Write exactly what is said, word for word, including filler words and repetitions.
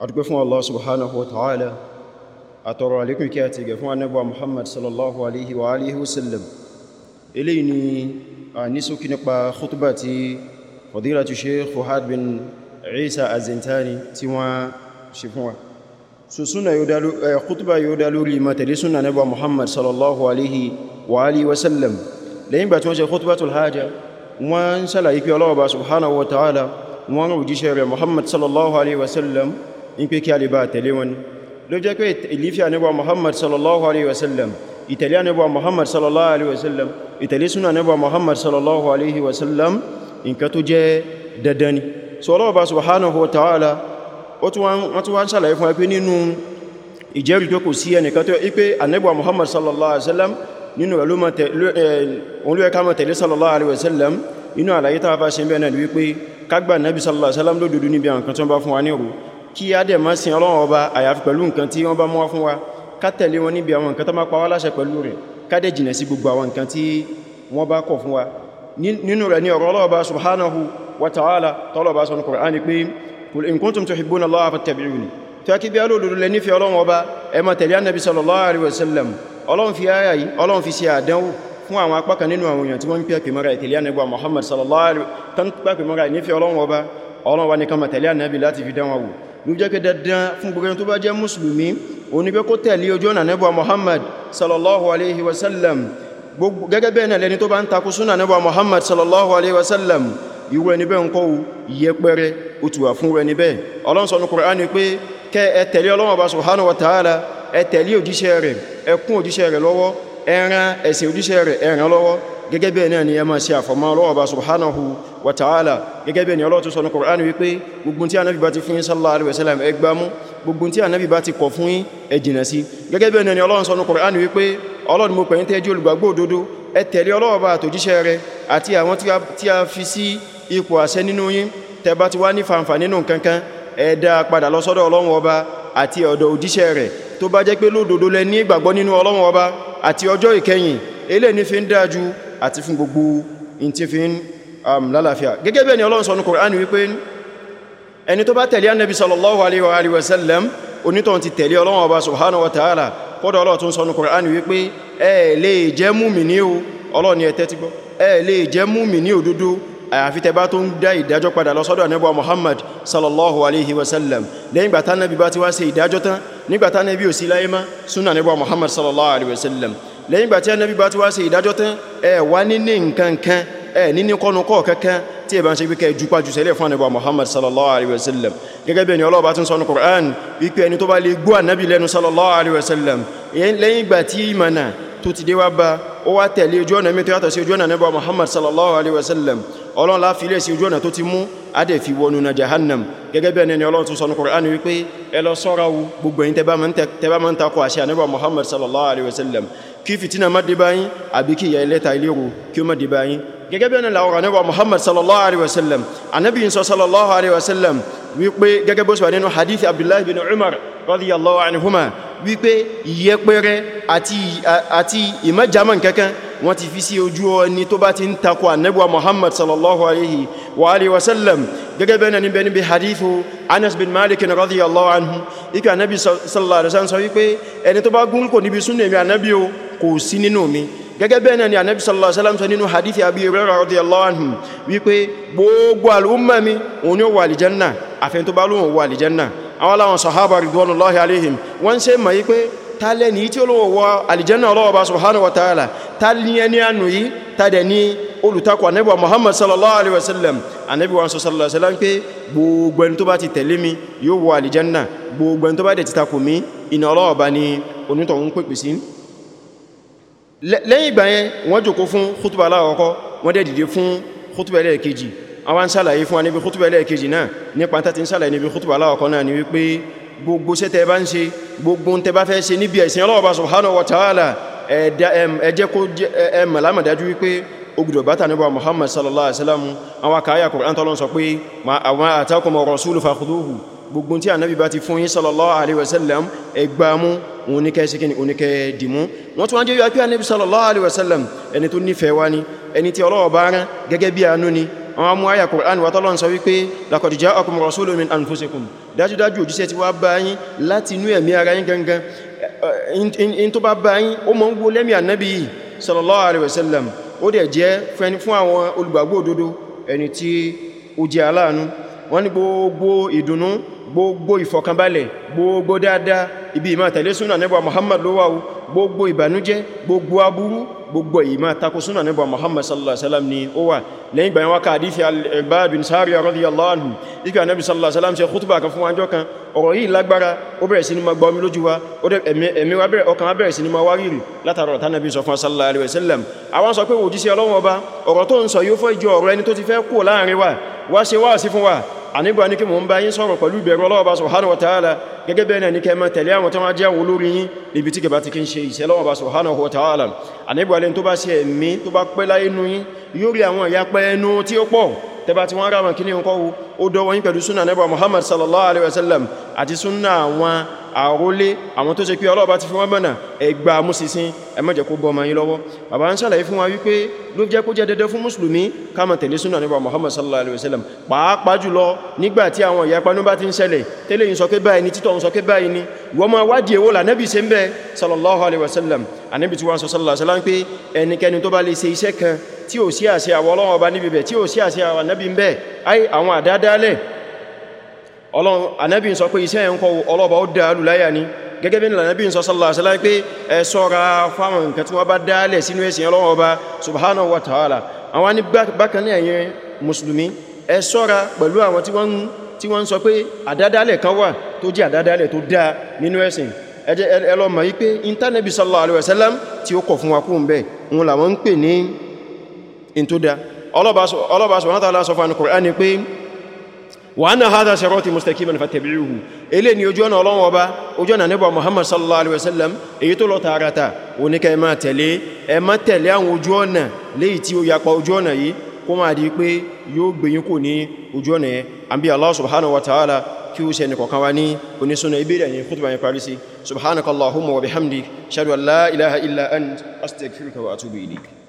adúpẹ́ fún Allah subhanahu wa ta'ala àtọrọ alékún kí a ti gẹ̀ fún annabuwa Muhammad sallallahu alaihi wa alihi wasallam. Eléyìí ni a ní ṣókí nípa khutba tí fadilatu Sheikh Fuhad bin Isa Az-Zintani tí wọ́n ṣe fún wa. So suna yóò dá khutba yóò dá lórí matali suna annabuwa Muhammad sallallahu alaihi wa alihi wasallam. Lẹ́yìn bá tí wọ́n ṣe khutbatul haja wọ́n ṣàlàyé pé Allah ba subhanahu wa ta'ala wọ́n rán òjíṣẹ́ rẹ̀ Muhammad sallallahu alaihi wasallam in pé kí a lè bá tẹ̀lé wọn ló jẹ́ pé ìlífíà nígbà Muhammad sallallahu alaihi wasallam ìtẹ̀lé nígbà Muhammad sallallahu alaihi wasallam ìtẹ̀lé súnà nígbà Muhammad sallallahu alaihi wasallam nǹkan tó jẹ́ dandan ni. So Allah bá subhanahu wa ta'ala ó tún wá ń ṣàlàyé fún ẹgbẹ́ nínú ìjẹ́rìí tó kò sí ẹnìkan tó ipé annabuwa Muhammad sallallahu alaihi wasallam nínú olúwẹ́ká tẹ̀lé sallallahu alaihi wasallam inú àlàyé tàà bá ṣe bẹ́ẹ̀ náà wípé kágbà nabi sallallahu alaihi wasallam lódodo níbi àwọn kan tó bá fún wa ní ọ̀rọ̀ kí á dẹ̀ máa sin Ọlọ́run ọba àyàfi pẹ̀lú nǹkan tí wọ́n bá mú wá fún wa ká tẹ̀lé wọn níbi àwọn nǹkan tó máa pa wá láṣẹ pẹ̀lú rẹ̀ ká dẹ̀ jìnà sí gbogbo àwọn nǹkan tí wọ́n bá kọ̀ fún wa. Nínú rẹ̀ ni ọ̀rọ̀ Ọlọ́run subhanahu wa ta'ala tọ́lọ̀ bá sọ ní Qur'ani pé qul in kuntum tuhibbuna Allaha fattabi'uni tí a kí bí a lòdòdó lẹ nífẹ̀ẹ́ Ọlọ́run ọba ẹ máa tẹ̀lé Ànábì sallallahu alaihi wasallam. Ọlọ́run fi áyà yìí Ọlọ́run fi ṣe àdánwò fún àwọn apá kan nínú àwọn èèyàn tí wọ́n ń pẹ́ mọ́ra ìtẹ̀lé Ànábì Muhammad sallallahu alaihi wasallam tán pẹ́ mọ́ra ìnífẹ̀ẹ́ Ọlọ́run ọba Ọlọ́run wa ní ká máa tẹ̀lé Ànábì láti fi dánwò ló jẹ́ pé dandan fún gbogbo tó bá jẹ́ mùsùlùmí ó ní pé kó tẹ̀lé ojú ọ̀nà Ànábì Muhammad sallallahu alaihi wasallam. Gẹ́gẹ́ bẹ́ẹ̀ náà lẹni tó bá ń takú súnà Ànábì Muhammad sallallahu alaihi wasallam irú ẹni bẹ́ẹ̀ ń kọ́ yẹpẹrẹ ó ti wà fún ẹni bẹ́ẹ̀. Ọlọ́run sọ ní Kùránì pé kẹ́ ẹ tẹ̀lé Ọlọ́run Ọba subhanahu wa ta'ala ẹ tẹ̀lé òjíṣẹ́ rẹ̀ ẹ kún òjíṣẹ́ rẹ̀ lọ́wọ́ ẹ ràn ẹ̀sìn òjíṣẹ́ rẹ̀ ẹ ràn lọ́wọ́. Gẹ́gẹ́ bẹ́ẹ̀ náà ni ẹ máa ṣe àfọ̀mọ́ Ọlọ́run Ọba subhanahu wa ta'ala. Gẹ́gẹ́ bẹ́ẹ̀ ni Ọlọ́run tó sọ ní Kùránì wípé gbogbo tí Ànábì bá ti fún yín sallallahu alaihi wasallam ẹ gbá mú gbogbo tí Ànábì bá ti kọ̀ fún yín ẹ jìnà sí. Gẹ́gẹ́ bẹ́ẹ̀ náà ni Ọlọ́run sọ ní Kùránì wípé Ọlọ́run mo pè yín tẹ́ jẹ́ olùgbàgbọ́ òdodo ẹ tẹ̀lé Ọlọ́run Ọba àtòjíṣẹ́ rẹ̀ àti àwọn tí a fi sí ipò àṣẹ nínú yín tẹ́ bá ti wá ní fàǹfà nínú kankan ẹ dá padà lọ sọ́dọ̀ Ọlọ́run Ọba àti ọ̀dọ̀ òjíṣẹ́ rẹ̀ tó bá jẹ́ pé lódodo lẹ ní ìgbàgbọ́ nínú Ọlọ́run Ọba àti ọjọ́ ìkẹyìn eléyìí ní fi ń dájú àti fún gbogbo in ti fi ń lálàáfíà. Gẹ́gẹ́ bẹ́ẹ̀ ni Ọlọ́run sọ ní Kùránì wípé ẹni tó bá tẹ̀lé Ànábì sallallahu alaihi wa alihi wasallam onítọ̀hún ti tẹ̀lé Ọlọ́run Ọba subhanahu wa ta'ala. kọ́dọ̀ Ọlọ́run tún sọ ní Kùránì wípé ẹ lè jẹ́ mùmínì o Ọlọ́run ni ẹ tẹ́tí gbọ́ ẹ lè jẹ́ mùmínì òdodo àyàfi tẹ́ bá tó ń dá ìdájọ́ padà lọ sọ́dọ̀ Ànábì Muhammad sallallahu alaihi wasallam. Lẹ́yìn gbà tán Ànábì bá ti wá ṣe ìdájọ́ tán nígbà tán Ànábì ò sí láyé mọ́ súnà Ànábì Muhammad sallallahu alaihi wasallam. Lẹ́yìn gbà tí Ànábì bá ti wá ṣe ìdájọ́ tán ẹ wá níní nǹkan kan ẹ níní kọ́nukọ́ kankan tí ẹ bá ń ṣe wíkẹ́ jùpá jù sẹ́lẹ̀ fún Ànábì Muhammad sallallahu alaihi wasallam. Gẹ́gẹ́ bẹ́ẹ̀ ni Ọlọ́run bá tún sọ ní Qur'an wípé ẹni tó bá lè gbọ́ Ànábì lẹ́nu sallallahu alaihi wasallam lẹ́yìn gbà tí ìmọ̀nà tó ti dé wá bá ó wá tẹ̀lé ojú ọ̀nà mi tó yàtọ̀ sí ojú ọ̀nà Ànábì Muhammad sallallahu alaihi wasallam Ọlọ́run la fi lé sí ojú ọ̀nà tó ti mú adẹ̀ fi wọnú na jahannam. Gẹ́gẹ́ bẹ́ẹ̀ ni Ọlọ́run tún sọ ní Qur'an wípé ẹ lọ ṣọ́ra o gbogbo yín tẹ́ bá máa ń takò àṣẹ Ànábì Muhammad sallallahu alaihi wasallam kí fìtínà má dé bá yín àbí kí ìyà ẹlẹ́ta ìlérò kí ó má dé bá yín. Gẹ́gẹ́ bẹ́ẹ̀ ni láwọ̀rọ̀ Ànábì Muhammad sallallahu alaihi wasallam Ànábì sọ sallallahu alaihi wasallam wípé gẹ́gẹ́ bó sọ nínú hadith Abdullah bin Umar radiyallahu anhuma wípé ìyẹpẹrẹ àti ìmẹ́jàmọ̀ kankan wọ́n ti fi sí ojú ọni tó bá ti ń takò Ànábì Muhammad sallallahu alaihi wa alihi wasallam. Gẹ́gẹ́ bẹ́ẹ̀ ni bẹ́ẹ̀ ni bí hadithu Anas bin Malik radiyallahu anhu ikú Ànábì sallallahu alaihi wasallam sọ wípé ẹni tó bá gún kò níbi súnnà mi Ànábì o kò sí nínú mi. Gẹ́gẹ́ bẹ́ẹ̀ ni Ànábì sallallahu alaihi wasallam sọ nínú hadithi Abi Hurairah radiyallahu anhu wípé gbogbo al'umma mi òun ni ó wà alìjanna àfẹ́ tó bá lóhun wà alìjanna. Àwọn aláwọn sahaba ridwanullahi alaihim wọ́n ṣe mọ̀ yí pé tálẹ́ ní tí ó lówó wọ alìjanna Ọlọ́run Ọba subhanahu wa ta'ala tálẹ́ ní ànú yí tàdẹ̀ ní olùtakọ̀ Ànábì Muhammad sallallahu alaihi wasallam. Ànábì wọn sallallahu alaihi wasallam pé gbogbo ẹni tó bá ti tẹ̀lé mi yóò wọ alìjanna gbogbo ẹni tó bá dẹ̀ ti takò mí iná Ọlọ́run Ọba ni onítọ̀hún pèpè sí. Lẹ́yìn ìgbà yẹn wọ́n jókòó fún khutba aláwọ̀kọ́ wọ́n dẹ̀ dìde fún khutba ẹlẹ́ẹ̀kejì. Àwọn ṣàlàyé fún wa níbi khutba ẹlẹ́ẹ̀kejì náà nípa tàbí ṣàlàyé níbi khutba aláwọ̀kọ́ náà ni wípé gbogbo ṣẹ́ tẹ́ bá ń ṣe gbogbo tẹ́ bá fẹ́ ṣe níbi ẹ̀sìn Ọlọ́run subhanahu wa ta'ala ẹ jẹ́ kó ẹ mọ̀ lámàdájú wípé ó gbọ́dọ̀ bá Ànábì Muhammad sallallahu alaihi wasallam. Àwọn àkàyà Qur'an tọ́lọ́n sọ pé àwọn atakum ar-rasulu fakhuduhu gbogbo tí Ànábì bá ti fún yín sallallahu alaihi wasallam ẹgbàmú oníkẹ́ síkíní oníkẹ́ dìmú. Wọ́n tún wá jẹ́ yọ pé Ànábì sallallahu alaihi wasallam ẹni tó nífẹ̀ẹ́ wá ní ẹni tí Ọlọ́run bá rán gẹ́gẹ́ bí àánú ni àwọn mú àyà Qur'an wa tọ́lọ́n sọ wípé laqad ja'akum rasulun min anfusikum dájúdájú òjíṣẹ́ tí wá bá yín láti inú ẹ̀mí ara yín gangan in tó bá bá yín ó mọ́ ń gbó lẹ́mí ànábì sallallahu alaihi wasallam ó dẹ̀ jẹ́ fún àwọn olùgbàgbọ́ òdodo ẹni tí ó jẹ́ aláàánú wọ́n ní gbogbo ìdùnnú gbogbo ìfọ̀kànbalẹ̀ gbogbo dáadáa ibi ìmá tẹ̀lé súnà Ànábì Muhammad ló wà gbogbo ìbànújẹ́ gbogbo aburú gbogbo ìmá tako súnà Ànábì Muhammad sallallahu alaihi wasallam ni ó wà lẹ́yìn gbàyàn wákà àdífì al-Irbad bin Sariya radiyallahu anhu ikú Ànábì sallallahu alaihi wasallam ṣe khutbah kan fún wájọ́ kan ọ̀rọ̀ yìí lágbára ó bẹ̀rẹ̀ sí ní ma gbọ́mí lójú wa ẹ̀mí wa bẹ̀rẹ̀ ọkàn wa bẹ̀rẹ̀ sí ní ma wárìrì látàrọ̀ tánàbí sọ fún sallallahu alaihi wasallam àwọn sọ pé òjíṣẹ́ Ọlọ́run ọba ọ̀rọ̀ tó ń sọ yóò fọ́ ìjọ ọ̀rọ̀ ẹni tó ti fẹ́ kú láàrin wa wá ṣe wá sí fún wa àníbà ní kí mò ń bá yín sọ̀rọ̀ pẹ̀lú ìbẹ̀rù Ọlọ́run subhanahu wa ta'ala gẹ́gẹ́ bẹ́ẹ̀ náà ní kẹ́ máa tẹ̀lé àwọn tó máa jẹ́ àwọn olórí yín níbi tí kẹba ti kí ń ṣe ìṣẹ́ Ọlọ́run subhanahu wa ta'ala àníbà lẹ́ni tó bá ṣe ẹ̀mí tó bá pẹ́ láyé nú yín yóò rí àwọn ìyapẹ́ ẹnu tí ó pọ̀ tẹba tí wọ́n rá wọn kí ní ọkọ̀ ó dọ́wọ́ yín pẹ̀lú súnà Ànábì Muhammad sallallahu alaihi wasallam àti súnà àwọn àrólé àwọn tó ṣe pé Ọlọ́run bá ti fi wọ́n mọ̀nà ẹgbà músìsín ẹ má jẹ́ kó bọ́ ma yín lọ́wọ́ bàbá ń ṣàlàyé fún wa wípé ló jẹ́ kó jẹ́ dédé fún mùsùlùmí ká máa tẹ̀lé súnà Ànábì Muhammad sallallahu alaihi wasallam pàápàá jùlọ nígbà tí àwọn ìyapanu bá ti ń ṣẹlẹ̀ tẹ́lẹ̀ yìí sọ pé báyìí ni títọ̀ ń sọ pé báyìí ni wọ́n máa wádìí èwo là Nábì ṣe ń bẹ sallallahu alaihi wasallam Ànábì tí wọ́n sọ sallallahu alaihi wasallam pé ẹnikẹ́ni tó bá lè ṣe iṣẹ́ kan tí ó sí àṣẹ àwọn Ọlọ́run ọba níbi bẹ̀ tí ó sí àṣẹ àwọn Ànábì ń bẹ ai àwọn àdádálẹ̀ Ọlọ́run Ànábì ń sọ pé iṣẹ́ yẹn kọ́ ọlọ́ba ó dá lùláyà ni gẹ́gẹ́ bí Ànábì ń sọ sallallahu alaihi wasallam pé ẹ ṣọ́ra fáwọn nǹkan tí wọ́n bá dálẹ̀ sínú ẹ̀sìn Ọlọ́run ọba subhanahu wa ta'ala àwọn ní bákan náà ẹ̀yin mùsùlùmí ẹ ṣọ́ra pẹ̀lú àwọn tí wọ́n tí wọ́n sọ pé àdádálẹ̀ kan wà tó jẹ́ àdádálẹ̀ tó dá nínú ẹ̀sìn ẹ lọ mọ̀ wípé Ànábì sallallahu alaihi wasallam tí ó kọ̀ fún wa kú ń bẹ̀ wọn làwọn ń pè ní in tó dá ọlọ́bàá subhanahu wa ta'ala sọ fún Al-Qur'an ni pé wa anna hadha sirati mustaqiman fattabi'uhu ele ni ojú ọ̀nà Ọlọ́run ọba ojú ọ̀nà Ànábì Muhammad sallallahu alaihi wasallam èyí tó lọ tààràtà ó ní kẹ́ máa tẹ̀lé ẹ má tẹ̀lé àwọn ojú ọ̀nà léyìí tí ó yapa ojú ọ̀nà yìí kó máa di pé yóò gbé yín kò ní ojú ọ̀nà yẹn àbí Allah subhanahu wa ta'ala kí ó ṣe ní kọ̀kan wá ní onísúnà ìbéèrè ní khutbah yẹn parí sí subhanakallahumma wa bihamdik ashhadu an la ilaha illa ant astaghfiruka wa atubu ilayk.